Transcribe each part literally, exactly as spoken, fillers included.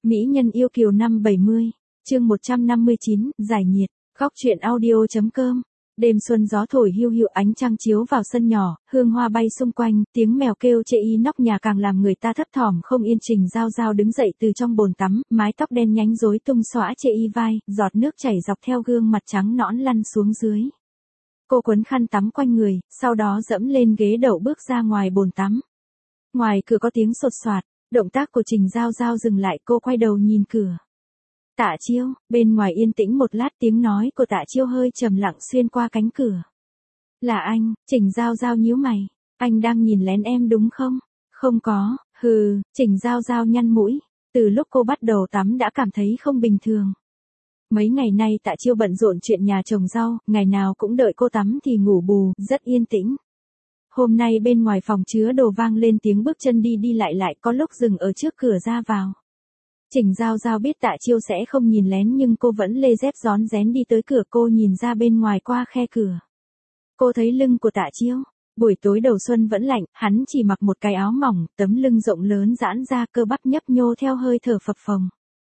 Mỹ nhân yêu kiều năm bảy mươi, chương một trăm năm mươi chín, giải nhiệt, góc truyện audio.com. Đêm xuân gió thổi hiu hiu, ánh trăng chiếu vào sân nhỏ, hương hoa bay xung quanh, tiếng mèo kêu chê y nóc nhà càng làm người ta thấp thỏm không yên. Trình Giao Giao đứng dậy từ trong bồn tắm, mái tóc đen nhánh rối tung xõa chê y vai, giọt nước chảy dọc theo gương mặt trắng nõn lăn xuống dưới. Cô quấn khăn tắm quanh người, sau đó dẫm lên ghế đậu bước ra ngoài bồn tắm. Ngoài cửa có tiếng sột soạt, động tác của Trình Giao Giao dừng lại, cô quay đầu nhìn cửa. Tạ Chiêu, bên ngoài yên tĩnh một lát, tiếng nói của Tạ Chiêu hơi trầm lặng xuyên qua cánh cửa. Là anh? Trình Giao Giao nhíu mày. Anh đang nhìn lén em đúng không? Không có, hừ, Trình Giao Giao nhăn mũi. Từ lúc cô bắt đầu tắm đã cảm thấy không bình thường. Mấy ngày nay Tạ Chiêu bận rộn chuyện nhà trồng rau, ngày nào cũng đợi cô tắm thì ngủ bù, rất yên tĩnh. Hôm nay bên ngoài phòng chứa đồ vang lên tiếng bước chân đi đi lại lại, có lúc dừng ở trước cửa ra vào. Trình Giao Giao biết Tạ Chiêu sẽ không nhìn lén nhưng cô vẫn lê dép rón rén đi tới cửa. Cô nhìn ra bên ngoài qua khe cửa. Cô thấy lưng của Tạ Chiêu. Buổi tối đầu xuân vẫn lạnh, hắn chỉ mặc một cái áo mỏng, tấm lưng rộng lớn giãn ra, cơ bắp nhấp nhô theo hơi thở phập phồng.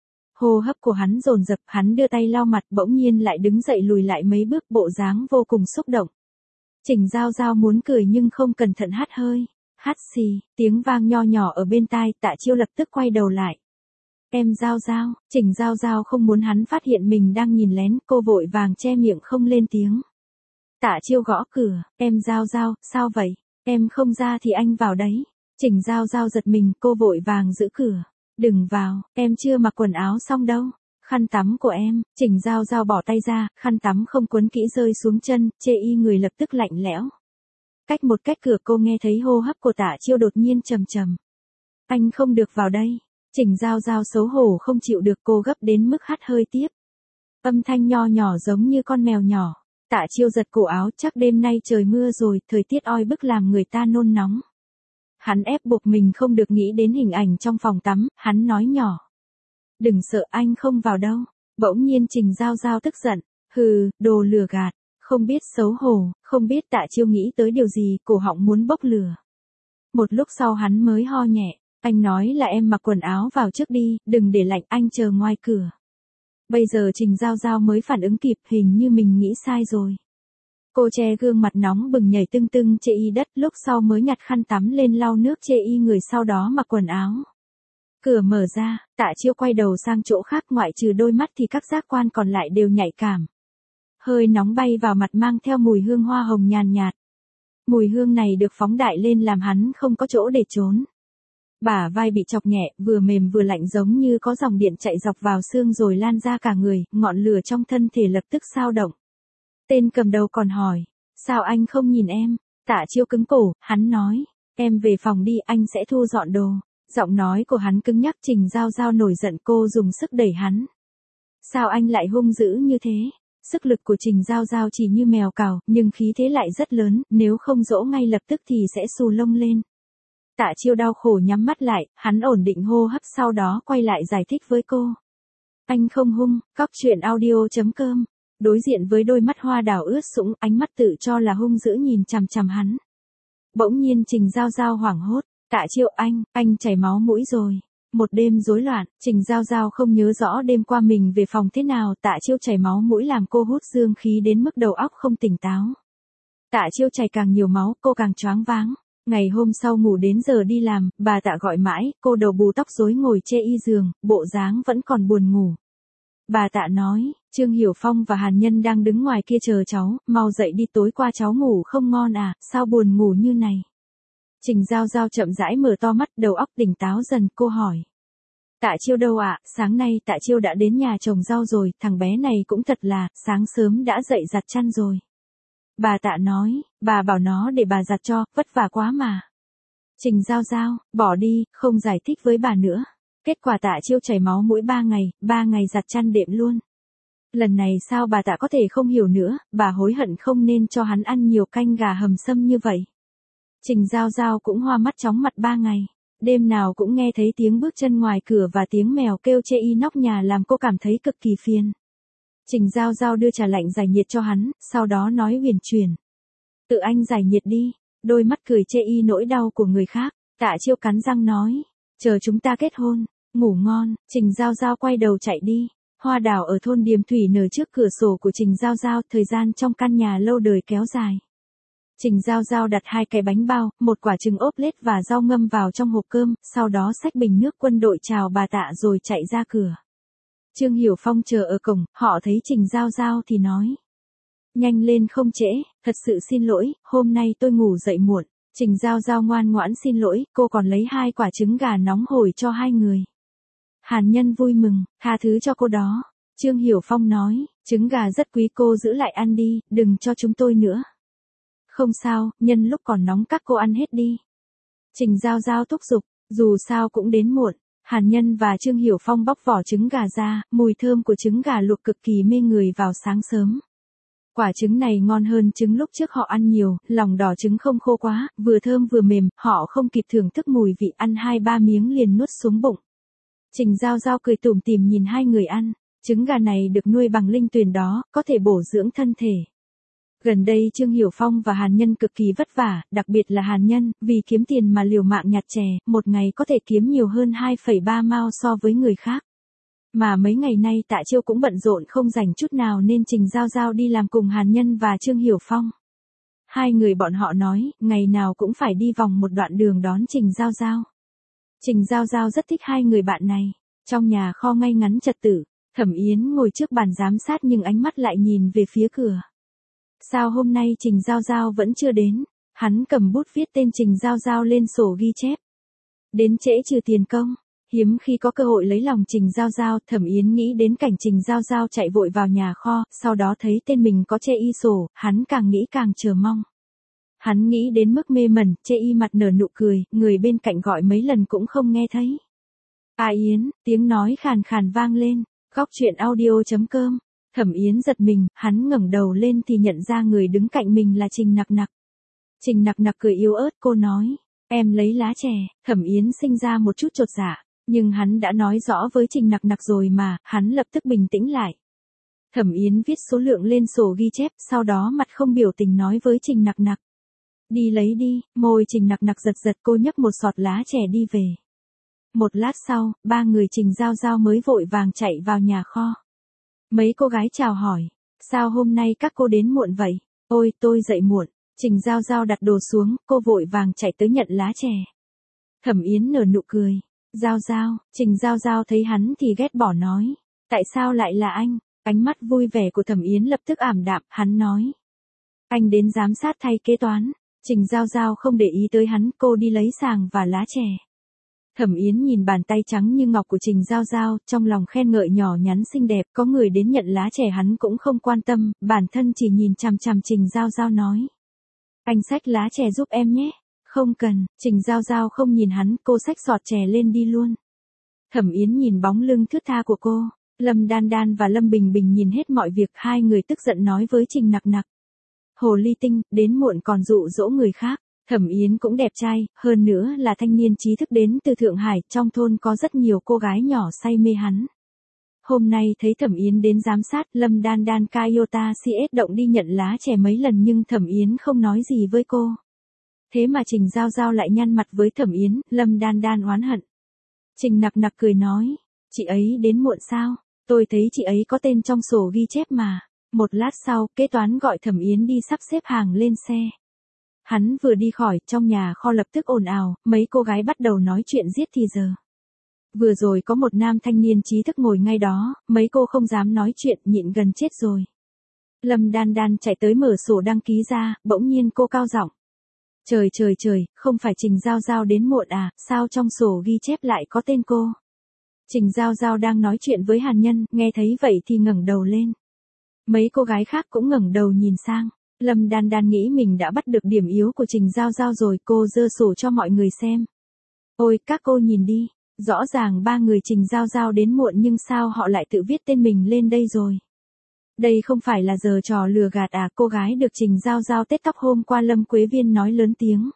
Hô hấp của hắn dồn dập, hắn đưa tay lau mặt, bỗng nhiên lại đứng dậy lùi lại mấy bước, bộ dáng vô cùng xúc động. Trình Giao Giao muốn cười nhưng không cẩn thận hắt hơi. Hắt xì, tiếng vang nho nhỏ ở bên tai, Tạ Chiêu lập tức quay đầu lại. Em Giao Giao, Trình Giao Giao không muốn hắn phát hiện mình đang nhìn lén, cô vội vàng che miệng không lên tiếng. Tạ Chiêu gõ cửa, em Giao Giao, sao vậy? Em không ra thì anh vào đấy. Trình Giao Giao giật mình, cô vội vàng giữ cửa. Đừng vào, em chưa mặc quần áo xong đâu. Khăn tắm của em. Trình Giao Giao bỏ tay ra, khăn tắm không quấn kỹ rơi xuống chân, chê y người lập tức lạnh lẽo. Cách một cách cửa cô nghe thấy hô hấp của Tạ Chiêu đột nhiên trầm trầm. Anh không được vào đây. Trình Giao Giao xấu hổ không chịu được, cô gấp đến mức hắt hơi tiếp. Âm thanh nho nhỏ giống như con mèo nhỏ. Tạ Chiêu giật cổ áo, chắc đêm nay trời mưa rồi, thời tiết oi bức làm người ta nôn nóng. Hắn ép buộc mình không được nghĩ đến hình ảnh trong phòng tắm, hắn nói nhỏ. Đừng sợ, anh không vào đâu. Bỗng nhiên Trình Giao Giao tức giận. Hừ, đồ lừa gạt, không biết xấu hổ, không biết. Tạ Chiêu nghĩ tới điều gì, cổ họng muốn bốc lửa. Một lúc sau hắn mới ho nhẹ. Anh nói là em mặc quần áo vào trước đi, đừng để lạnh, anh chờ ngoài cửa. Bây giờ Trình Giao Giao mới phản ứng kịp, hình như mình nghĩ sai rồi. Cô che gương mặt nóng bừng nhảy tưng tưng chê y đất, lúc sau mới nhặt khăn tắm lên lau nước chê y người, sau đó mặc quần áo. Cửa mở ra, Tạ Chiêu quay đầu sang chỗ khác, ngoại trừ đôi mắt thì các giác quan còn lại đều nhạy cảm. Hơi nóng bay vào mặt mang theo mùi hương hoa hồng nhàn nhạt. Mùi hương này được phóng đại lên làm hắn không có chỗ để trốn. Bả vai bị chọc nhẹ, vừa mềm vừa lạnh giống như có dòng điện chạy dọc vào xương rồi lan ra cả người, ngọn lửa trong thân thể lập tức xao động. Tên cầm đầu còn hỏi, sao anh không nhìn em? Tạ Chiêu cứng cổ, hắn nói, em về phòng đi, anh sẽ thu dọn đồ. Giọng nói của hắn cứng nhắc. Trình Giao Giao nổi giận, cô dùng sức đẩy hắn. Sao anh lại hung dữ như thế? Sức lực của Trình Giao Giao chỉ như mèo cào, nhưng khí thế lại rất lớn, nếu không dỗ ngay lập tức thì sẽ xù lông lên. Tạ Chiêu đau khổ nhắm mắt lại, hắn ổn định hô hấp, sau đó quay lại giải thích với cô. Anh không hung, góc truyện audio.com. Đối diện với đôi mắt hoa đào ướt sũng, ánh mắt tự cho là hung dữ nhìn chằm chằm hắn. Bỗng nhiên Trình Giao Giao hoảng hốt. Tạ Chiêu, anh, anh chảy máu mũi rồi. Một đêm rối loạn, Trình Giao Giao không nhớ rõ đêm qua mình về phòng thế nào. Tạ Chiêu chảy máu mũi làm cô hút dương khí đến mức đầu óc không tỉnh táo. Tạ Chiêu chảy càng nhiều máu, cô càng choáng váng. Ngày hôm sau ngủ đến giờ đi làm, bà Tạ gọi mãi, cô đầu bù tóc rối ngồi chê y giường, bộ dáng vẫn còn buồn ngủ. Bà Tạ nói, Trương Hiểu Phong và Hàn Nhân đang đứng ngoài kia chờ cháu, mau dậy đi, tối qua cháu ngủ không ngon à, sao buồn ngủ như này? Trình Giao Giao chậm rãi mở to mắt, đầu óc tỉnh táo dần, cô hỏi. Tạ Chiêu đâu ạ? À? Sáng nay Tạ Chiêu đã đến nhà trồng rau rồi, thằng bé này cũng thật là, sáng sớm đã dậy giặt chăn rồi. Bà Tạ nói, bà bảo nó để bà giặt cho, vất vả quá mà. Trình Giao Giao, bỏ đi, không giải thích với bà nữa. Kết quả Tạ Chiêu chảy máu mũi ba ngày, ba ngày giặt chăn đệm luôn. Lần này sao bà Tạ có thể không hiểu nữa, bà hối hận không nên cho hắn ăn nhiều canh gà hầm sâm như vậy. Trình Giao Giao cũng hoa mắt chóng mặt ba ngày. Đêm nào cũng nghe thấy tiếng bước chân ngoài cửa và tiếng mèo kêu chê y nóc nhà làm cô cảm thấy cực kỳ phiền. Trình Giao Giao đưa trà lạnh giải nhiệt cho hắn, sau đó nói huyền chuyển. Tự anh giải nhiệt đi. Đôi mắt cười chê y nỗi đau của người khác. Tạ Chiêu cắn răng nói. Chờ chúng ta kết hôn. Ngủ ngon, Trình Giao Giao quay đầu chạy đi. Hoa đào ở thôn Điềm Thủy nở trước cửa sổ của Trình Giao Giao, thời gian trong căn nhà lâu đời kéo dài. Trình Giao Giao đặt hai cái bánh bao, một quả trứng ốp lết và rau ngâm vào trong hộp cơm, sau đó xách bình nước quân đội chào bà Tạ rồi chạy ra cửa. Trương Hiểu Phong chờ ở cổng, họ thấy Trình Giao Giao thì nói. Nhanh lên không trễ, thật sự xin lỗi, hôm nay tôi ngủ dậy muộn. Trình Giao Giao ngoan ngoãn xin lỗi, cô còn lấy hai quả trứng gà nóng hổi cho hai người. Hàn Nhân vui mừng, tha thứ cho cô đó. Trương Hiểu Phong nói, trứng gà rất quý, cô giữ lại ăn đi, đừng cho chúng tôi nữa. Không sao, nhân lúc còn nóng các cô ăn hết đi. Trình Giao Giao thúc giục, dù sao cũng đến muộn. Hàn Nhân và Trương Hiểu Phong bóc vỏ trứng gà ra, mùi thơm của trứng gà luộc cực kỳ mê người vào sáng sớm. Quả trứng này ngon hơn trứng lúc trước họ ăn nhiều, lòng đỏ trứng không khô quá, vừa thơm vừa mềm, họ không kịp thưởng thức mùi vị, ăn hai ba miếng liền nuốt xuống bụng. Trình Giao Giao cười tủm tỉm nhìn hai người ăn, trứng gà này được nuôi bằng linh tuyền đó, có thể bổ dưỡng thân thể. Gần đây Trương Hiểu Phong và Hàn Nhân cực kỳ vất vả, đặc biệt là Hàn Nhân, vì kiếm tiền mà liều mạng nhặt chè, một ngày có thể kiếm nhiều hơn hai phẩy ba mao so với người khác. Mà mấy ngày nay Tạ Chiêu cũng bận rộn không rảnh chút nào nên Trình Giao Giao đi làm cùng Hàn Nhân và Trương Hiểu Phong. Hai người bọn họ nói, ngày nào cũng phải đi vòng một đoạn đường đón Trình Giao Giao. Trình Giao Giao rất thích hai người bạn này. Trong nhà kho ngay ngắn trật tự, Thẩm Yến ngồi trước bàn giám sát nhưng ánh mắt lại nhìn về phía cửa. Sao hôm nay Trình Giao Giao vẫn chưa đến? Hắn cầm bút viết tên Trình Giao Giao lên sổ ghi chép. Đến trễ trừ tiền công. Hiếm khi có cơ hội lấy lòng Trình Giao Giao, Thẩm Yến nghĩ đến cảnh Trình Giao Giao chạy vội vào nhà kho, sau đó thấy tên mình có chê y sổ, hắn càng nghĩ càng chờ mong. Hắn nghĩ đến mức mê mẩn, chê y mặt nở nụ cười, người bên cạnh gọi mấy lần cũng không nghe thấy. A Yến, tiếng nói khàn khàn vang lên, góc truyện audio chấm com. Thẩm Yến giật mình, hắn ngẩng đầu lên thì nhận ra người đứng cạnh mình là Trình Nặc Nặc. Trình Nặc Nặc cười yếu ớt, cô nói, em lấy lá chè. Thẩm Yến sinh ra một chút chột dạ, nhưng hắn đã nói rõ với Trình Nặc Nặc rồi mà, hắn lập tức bình tĩnh lại. Thẩm Yến viết số lượng lên sổ ghi chép, sau đó mặt không biểu tình nói với Trình Nặc Nặc. Đi lấy đi, môi Trình Nặc Nặc giật giật, cô nhấc một sọt lá chè đi về. Một lát sau, ba người Trình Giao Giao mới vội vàng chạy vào nhà kho. Mấy cô gái chào hỏi, sao hôm nay các cô đến muộn vậy? Ôi, tôi dậy muộn. Trình Giao Giao đặt đồ xuống, cô vội vàng chạy tới nhận lá chè. Thẩm Yến nở nụ cười. Giao Giao, Trình Giao Giao thấy hắn thì ghét bỏ nói. Tại sao lại là anh? Ánh mắt vui vẻ của Thẩm Yến lập tức ảm đạm, hắn nói. Anh đến giám sát thay kế toán. Trình Giao Giao không để ý tới hắn, cô đi lấy sàng và lá chè. Thẩm Yến nhìn bàn tay trắng như ngọc của Trình Giao Giao, trong lòng khen ngợi nhỏ nhắn xinh đẹp, có người đến nhận lá chè hắn cũng không quan tâm, bản thân chỉ nhìn chằm chằm Trình Giao Giao nói. Anh xách lá chè giúp em nhé. Không cần, Trình Giao Giao không nhìn hắn, cô xách sọt chè lên đi luôn. Thẩm Yến nhìn bóng lưng thướt tha của cô, Lâm Đan Đan và Lâm Bình Bình nhìn hết mọi việc, hai người tức giận nói với Trình Nặc Nặc. Hồ ly tinh, đến muộn còn dụ dỗ người khác. Thẩm Yến cũng đẹp trai, hơn nữa là thanh niên trí thức đến từ Thượng Hải, trong thôn có rất nhiều cô gái nhỏ say mê hắn. Hôm nay thấy Thẩm Yến đến giám sát, Lâm Đan Đan Kayota xê ét động đi nhận lá chè mấy lần nhưng Thẩm Yến không nói gì với cô. Thế mà Trình Giao Giao lại nhăn mặt với Thẩm Yến, Lâm Đan Đan oán hận. Trình Nặc Nặc cười nói, chị ấy đến muộn sao? Tôi thấy chị ấy có tên trong sổ ghi chép mà. Một lát sau, kế toán gọi Thẩm Yến đi sắp xếp hàng lên xe. Hắn vừa đi khỏi, trong nhà kho lập tức ồn ào, mấy cô gái bắt đầu nói chuyện giết thì giờ. Vừa rồi có một nam thanh niên trí thức ngồi ngay đó, mấy cô không dám nói chuyện, nhịn gần chết rồi. Lâm Đan Đan chạy tới mở sổ đăng ký ra, bỗng nhiên cô cao giọng. Trời trời trời, không phải Trình Giao Giao đến muộn à, sao trong sổ ghi chép lại có tên cô? Trình Giao Giao đang nói chuyện với Hàn Nhân, nghe thấy vậy thì ngẩng đầu lên. Mấy cô gái khác cũng ngẩng đầu nhìn sang. Lâm Đan Đan nghĩ mình đã bắt được điểm yếu của Trình Giao Giao rồi, cô giơ sổ cho mọi người xem. Ôi, các cô nhìn đi, rõ ràng ba người Trình Giao Giao đến muộn nhưng sao họ lại tự viết tên mình lên đây rồi? Đây không phải là giờ trò lừa gạt à? Cô gái được Trình Giao Giao tết tóc hôm qua Lâm Quế Viên nói lớn tiếng.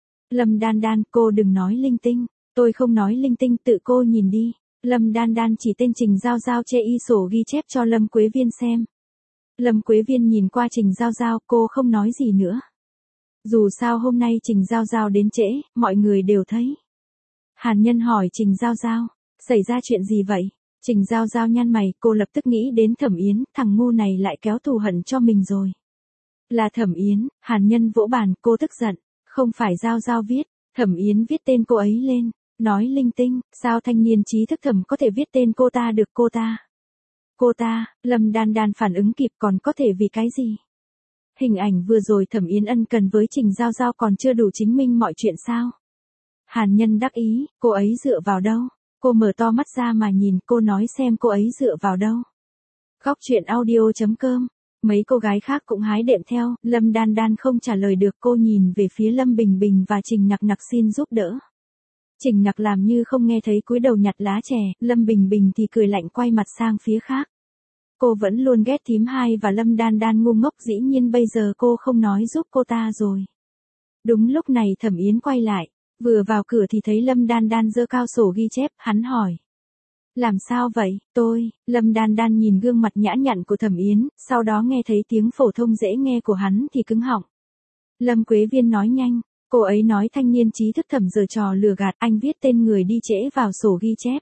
Lâm Đan Đan, cô đừng nói linh tinh, tôi không nói linh tinh, tự cô nhìn đi. Lâm Đan Đan chỉ tên Trình Giao Giao chê y sổ ghi chép cho Lâm Quế Viên xem. Lâm Quế Viên nhìn qua Trình Giao Giao, cô không nói gì nữa. Dù sao hôm nay Trình Giao Giao đến trễ, mọi người đều thấy. Hàn Nhân hỏi Trình Giao Giao, Xảy ra chuyện gì vậy? Trình Giao Giao nhăn mày, cô lập tức nghĩ đến Thẩm Yến, thằng ngu này lại kéo thù hận cho mình rồi. Là Thẩm Yến. Hàn Nhân vỗ bàn, cô tức giận. Không phải Giao Giao viết, Thẩm Yến viết tên cô ấy lên. Nói linh tinh, sao thanh niên trí thức Thẩm có thể viết tên cô ta được cô ta? Cô ta, Lâm Đan Đan phản ứng kịp, còn có thể vì cái gì? Hình ảnh vừa rồi Thẩm Yến ân cần với Trình Giao Giao còn chưa đủ chứng minh mọi chuyện sao? Hàn Nhân đắc ý, cô ấy dựa vào đâu? Cô mở to mắt ra mà nhìn, cô nói xem cô ấy dựa vào đâu. Góc truyện audio chấm com. Mấy cô gái khác cũng hái đệm theo, Lâm Đan Đan không trả lời được, cô nhìn về phía Lâm Bình Bình và Trình Nặc Nặc xin giúp đỡ. Trình Nặc làm như không nghe thấy, cúi đầu nhặt lá chè, Lâm Bình Bình thì cười lạnh quay mặt sang phía khác. Cô vẫn luôn ghét thím hai và Lâm Đan Đan ngu ngốc, dĩ nhiên bây giờ cô không nói giúp cô ta rồi. Đúng lúc này Thẩm Yến quay lại, vừa vào cửa thì thấy Lâm Đan Đan giơ cao sổ ghi chép, hắn hỏi. Làm sao vậy, tôi, Lâm Đan Đan nhìn gương mặt nhã nhặn của Thẩm Yến, sau đó nghe thấy tiếng phổ thông dễ nghe của hắn thì cứng họng. Lâm Quế Viên nói nhanh, cô ấy nói thanh niên trí thức Thẩm giở trò lừa gạt anh, viết tên người đi trễ vào sổ ghi chép.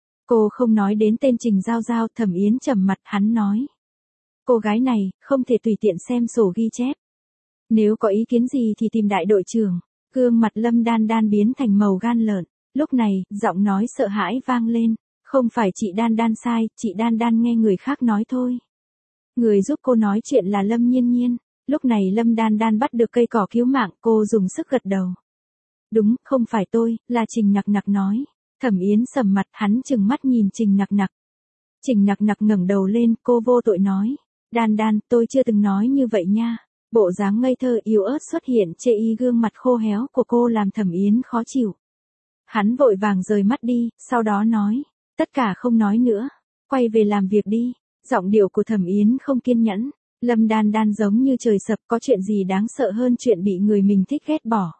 Cô không nói đến tên Trình Giao Giao. Thẩm Yến trầm mặt, hắn nói. Cô gái này, không thể tùy tiện xem sổ ghi chép. Nếu có ý kiến gì thì tìm đại đội trưởng. Gương mặt Lâm Đan Đan biến thành màu gan lợn. Lúc này, giọng nói sợ hãi vang lên. Không phải chị Đan Đan sai, chị Đan Đan nghe người khác nói thôi. Người giúp cô nói chuyện là Lâm Nhiên Nhiên. Lúc này Lâm Đan Đan bắt được cây cỏ cứu mạng, cô dùng sức gật đầu. Đúng, không phải tôi, là Trình Nặc Nặc nói. Thẩm Yến sầm mặt, hắn trừng mắt nhìn Trình Nặc Nặc. Trình Nặc Nặc ngẩng đầu lên, cô vô tội nói. Đan Đan, tôi chưa từng nói như vậy nha. Bộ dáng ngây thơ yếu ớt xuất hiện chê y gương mặt khô héo của cô làm Thẩm Yến khó chịu. Hắn vội vàng rời mắt đi, sau đó nói. Tất cả không nói nữa. Quay về làm việc đi. Giọng điệu của Thẩm Yến không kiên nhẫn. Lâm Đan Đan giống như trời sập, có chuyện gì đáng sợ hơn chuyện bị người mình thích ghét bỏ.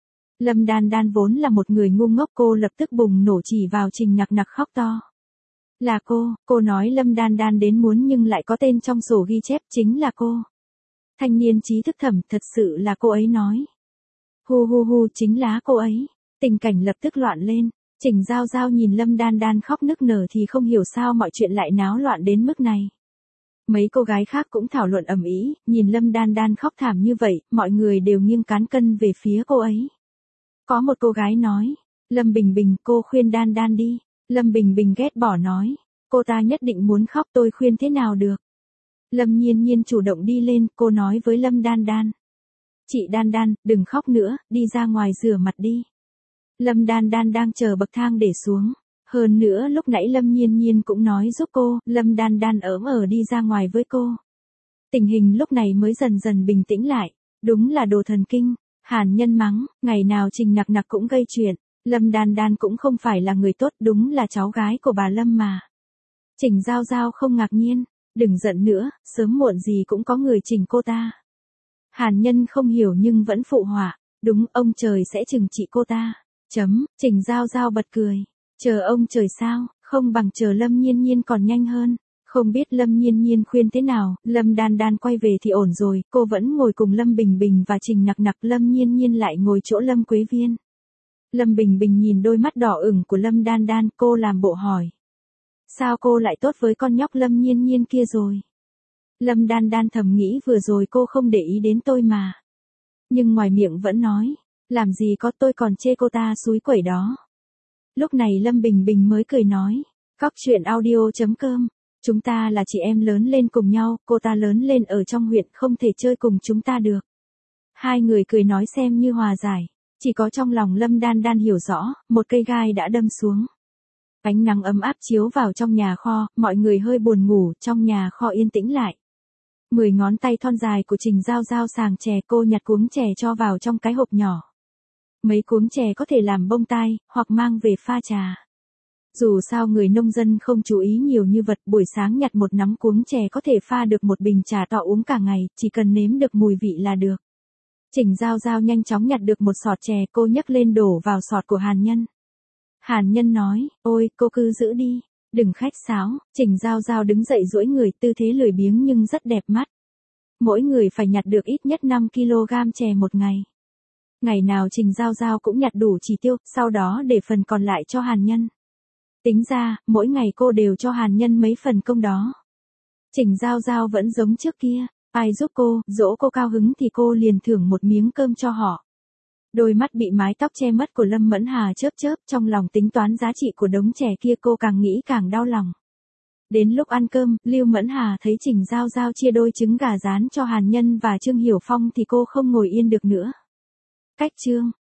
Lâm Đan Đan vốn là một người ngu ngốc, cô lập tức bùng nổ chỉ vào Trình Nặc Nặc khóc to. Là cô, cô nói Lâm Đan Đan đến muốn nhưng lại có tên trong sổ ghi chép, chính là cô. Thanh niên trí thức Thẩm, thật sự là cô ấy nói. Hu hu hu, chính là cô ấy. Tình cảnh lập tức loạn lên. Trình Giao Giao nhìn Lâm Đan Đan khóc nức nở thì không hiểu sao mọi chuyện lại náo loạn đến mức này. Mấy cô gái khác cũng thảo luận ầm ĩ, nhìn Lâm Đan Đan khóc thảm như vậy, mọi người đều nghiêng cán cân về phía cô ấy. Có một cô gái nói, Lâm Bình Bình, cô khuyên Đan Đan đi. Lâm Bình Bình ghét bỏ nói, cô ta nhất định muốn khóc, tôi khuyên thế nào được. Lâm Nhiên Nhiên chủ động đi lên, cô nói với Lâm Đan Đan. Chị Đan Đan, đừng khóc nữa, đi ra ngoài rửa mặt đi. Lâm Đan Đan đang chờ bậc thang để xuống. Hơn nữa lúc nãy Lâm Nhiên Nhiên cũng nói giúp cô, Lâm Đan Đan ớm ở đi ra ngoài với cô. Tình hình lúc này mới dần dần bình tĩnh lại, đúng là đồ thần kinh. Hàn Nhân mắng, ngày nào Trình Nặc Nặc cũng gây chuyện, Lâm Đan Đan cũng không phải là người tốt, đúng là cháu gái của bà Lâm mà. Trình Giao Giao không ngạc nhiên, đừng giận nữa, sớm muộn gì cũng có người chỉnh cô ta. Hàn Nhân không hiểu nhưng vẫn phụ họa, đúng, ông trời sẽ trừng trị cô ta. Chấm, Trình Giao Giao bật cười, chờ ông trời sao, không bằng chờ Lâm Nhiên Nhiên còn nhanh hơn. Không biết Lâm Nhiên Nhiên khuyên thế nào, Lâm Đan Đan quay về thì ổn rồi, cô vẫn ngồi cùng Lâm Bình Bình và Trình Nặc Nặc, Lâm Nhiên Nhiên lại ngồi chỗ Lâm Quế Viên. Lâm Bình Bình nhìn đôi mắt đỏ ửng của Lâm Đan Đan, cô làm bộ hỏi. Sao cô lại tốt với con nhóc Lâm Nhiên Nhiên kia rồi? Lâm Đan Đan thầm nghĩ vừa rồi cô không để ý đến tôi mà. Nhưng ngoài miệng vẫn nói, làm gì có, tôi còn chê cô ta xúi quẩy đó. Lúc này Lâm Bình Bình mới cười nói, góc truyện audio chấm com. Chúng ta là chị em lớn lên cùng nhau, cô ta lớn lên ở trong huyện không thể chơi cùng chúng ta được. Hai người cười nói xem như hòa giải. Chỉ có trong lòng Lâm Đan Đan hiểu rõ, một cây gai đã đâm xuống. Ánh nắng ấm áp chiếu vào trong nhà kho, mọi người hơi buồn ngủ, trong nhà kho yên tĩnh lại. Mười ngón tay thon dài của Trình Giao Giao sàng chè, cô nhặt cuống chè cho vào trong cái hộp nhỏ. Mấy cuống chè có thể làm bông tai, hoặc mang về pha trà. Dù sao người nông dân không chú ý nhiều như vật, buổi sáng nhặt một nắm cuống chè có thể pha được một bình trà to uống cả ngày, chỉ cần nếm được mùi vị là được. Trình Giao Giao nhanh chóng nhặt được một sọt chè, cô nhấc lên đổ vào sọt của Hàn Nhân. Hàn Nhân nói, ôi, cô cứ giữ đi, đừng khách sáo. Trình Giao Giao đứng dậy duỗi người, tư thế lười biếng nhưng rất đẹp mắt. Mỗi người phải nhặt được ít nhất năm ki lô gam chè một ngày. Ngày nào Trình Giao Giao cũng nhặt đủ chỉ tiêu, sau đó để phần còn lại cho Hàn Nhân. Tính ra, mỗi ngày cô đều cho Hàn Nhân mấy phần công đó. Trình Giao Giao vẫn giống trước kia, ai giúp cô, dỗ cô cao hứng thì cô liền thưởng một miếng cơm cho họ. Đôi mắt bị mái tóc che mất của Lâm Mẫn Hà chớp chớp, trong lòng tính toán giá trị của đống chè kia cô càng nghĩ càng đau lòng. Đến lúc ăn cơm, Lưu Mẫn Hà thấy Trình Giao Giao chia đôi trứng gà rán cho Hàn Nhân và Trương Hiểu Phong thì cô không ngồi yên được nữa. Cách trương,